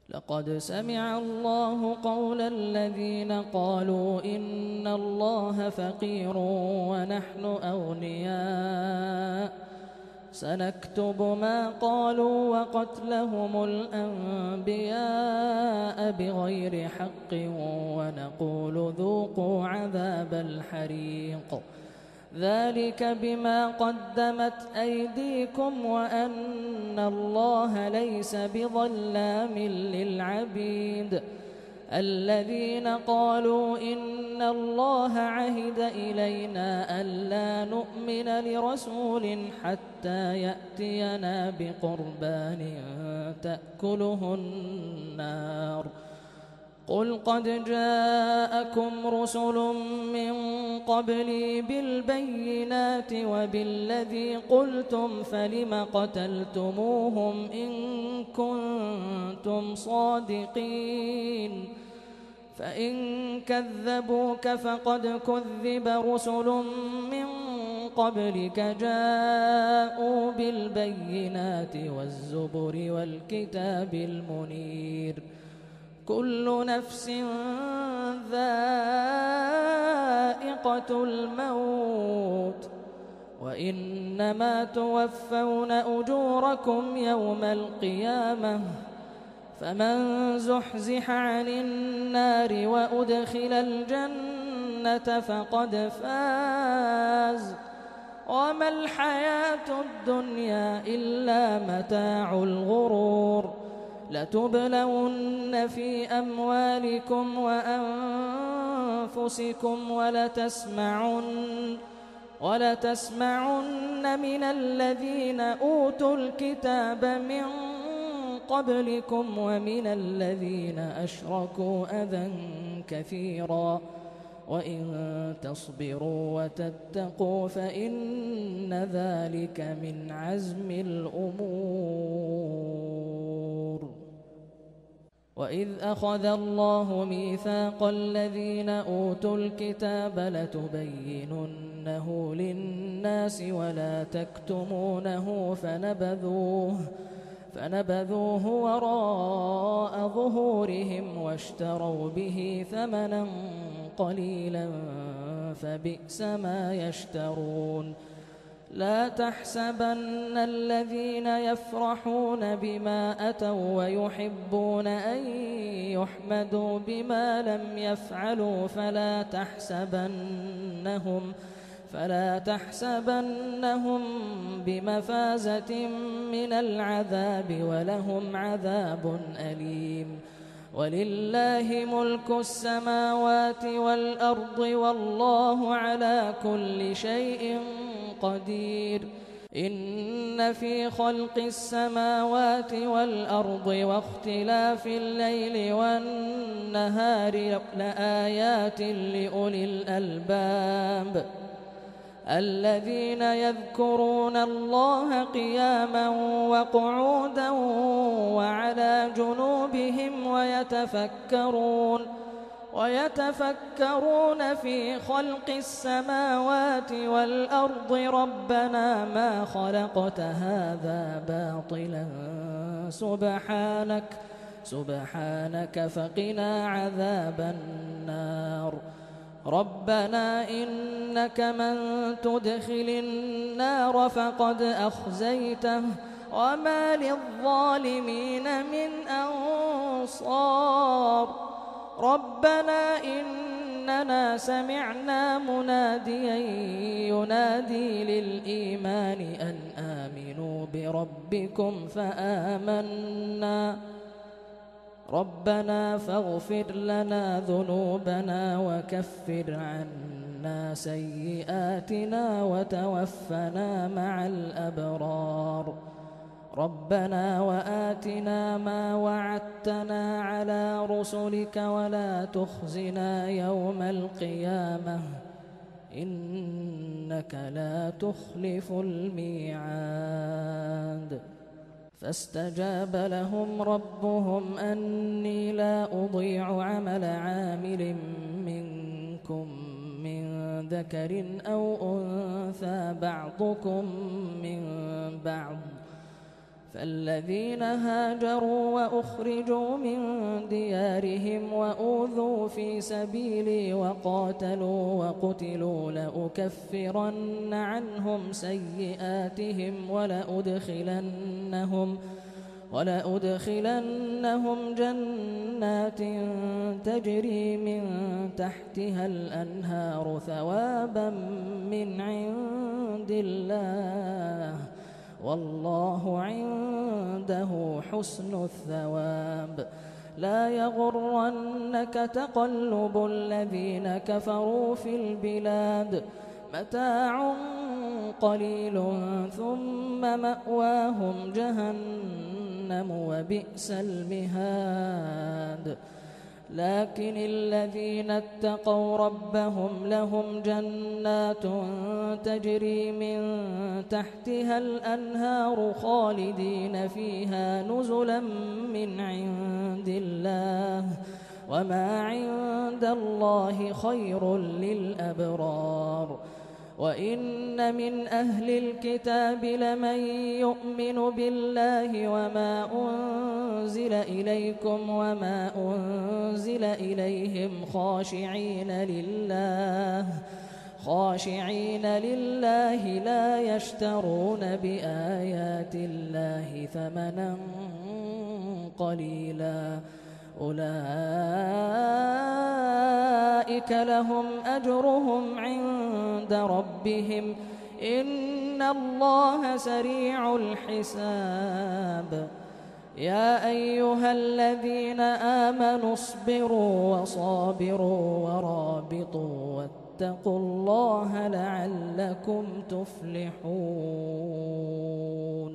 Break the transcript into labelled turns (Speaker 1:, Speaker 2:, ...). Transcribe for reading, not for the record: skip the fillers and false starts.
Speaker 1: لقد سمع الله قول الذين قالوا إن الله فقير ونحن أغنياء سنكتب ما قالوا وقتلهم الأنبياء بغير حق ونقول ذوقوا عذاب الحريق ذلك بما قدمت أيديكم وأن الله ليس بظلام للعبيد الذين قالوا إن الله عهد إلينا ألا نؤمن لرسول حتى يأتينا بقربان تأكله النار قل قد جاءكم رسل من قبلي بالبينات وبالذي قلتم فلم قتلتموهم إن كنتم صادقين فإن كذبوك فقد كذب رسل من قبلك جاءوا بالبينات والزبر والكتاب المنير كل نفس ذائقة الموت وإنما توفون أجوركم يوم القيامة فمن زحزح عن النار وأدخل الجنة فقد فاز وما الحياة الدنيا إلا متاع الغرور لتبلون في أموالكم وأنفسكم ولتسمعن من الذين أوتوا الكتاب من قبلكم ومن الذين أشركوا أذى كثيرا وإن تصبروا وتتقوا فإن ذلك من عزم الأمور وإذ أخذ الله ميثاق الذين أوتوا الكتاب لتبيننه للناس ولا تكتمونه فنبذوه وراء ظهورهم واشتروا به ثمنا قليلا فبئس ما يشترون لا تحسبن الذين يفرحون بما أتوا ويحبون أن يحمدوا بما لم يفعلوا فلا تحسبنهم بمفازة من العذاب ولهم عذاب أليم ولله ملك السماوات والأرض والله على كل شيء قدير إن في خلق السماوات والأرض واختلاف الليل والنهار لآيات لأولي الألباب الذين يذكرون الله قياما وقعودا وعلى جنوبهم ويتفكرون في خلق السماوات والأرض ربنا ما خلقت هذا باطلا سبحانك فقنا عذاب النار ربنا إنك من تدخل النار فقد أخزيته وما للظالمين من أنصار ربنا إننا سمعنا مناديا ينادي للإيمان أن آمنوا بربكم فآمنا ربنا فاغفر لنا ذنوبنا وكفر عنا سيئاتنا وتوفنا مع الأبرار ربنا وآتنا ما وعدتنا على رسلك ولا تخزنا يوم القيامة إنك لا تخلف الميعاد فاستجاب لهم ربهم أني لا أضيع عمل عامل منكم من ذكر أو أنثى بعضكم من بعض فالذين هاجروا وأخرجوا من ديارهم وأوذوا في سبيلي وقاتلوا وقتلوا لأكفرن عنهم سيئاتهم ولأدخلنهم جنات تجري من تحتها الأنهار ثوابا من عند الله والله عنده حسن الثواب. لا يغرنك تقلب الذين كفروا في البلاد متاع قليل ثم مأواهم جهنم وبئس المهاد. لكن الذين اتقوا ربهم لهم جنات تجري من تحتها الأنهار خالدين فيها نزلا من عند الله وما عند الله خير للأبرار. وإن من أهل الكتاب لمن يؤمن بالله وما أنزل إليكم وما أنزل إليهم خاشعين لله لا يشترون بآيات الله ثمنا قليلا أولئك لهم أجرهم عند ربهم إن الله سريع الحساب. يا أيها الذين آمنوا اصبروا وصابروا ورابطوا واتقوا الله لعلكم تفلحون.